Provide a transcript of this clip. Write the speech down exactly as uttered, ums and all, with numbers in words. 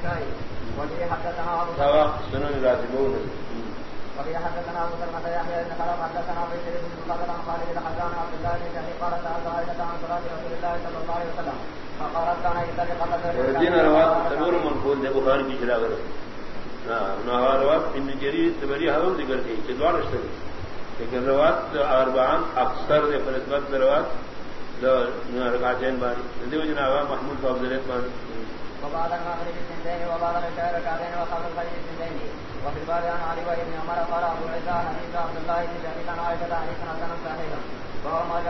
الشاي وفي حدثنا ابو سوا سنن راتبون وفي حدثنا ابو سلمة يحيى بن خلف حدثنا ابو بكر بن مقدم عن خالد بن حزان عبد الله بن جهل قال سألت عائشة عن صلاة رسول الله صلى الله عليه وسلم فقالت كان يصلي قبل الدين رواه تنور منقول ده بخاری کی شرح کرے نا نہ روات ابن جرير تبری حضور ذکر کی کہ دوار اشتر لیکن روات اربعان اکثر نے فرض روات رکعتين باري ذو جناب محمود فضيلة باري وبعد المغرب سنتين وبعد العشاء ركعتين وقبل الفجر سنتين وفي الباب عن علي بن عمر قال ابو عيسى حديث عبد الله بن جابر عن عائشة حديث حسن صحيح وهو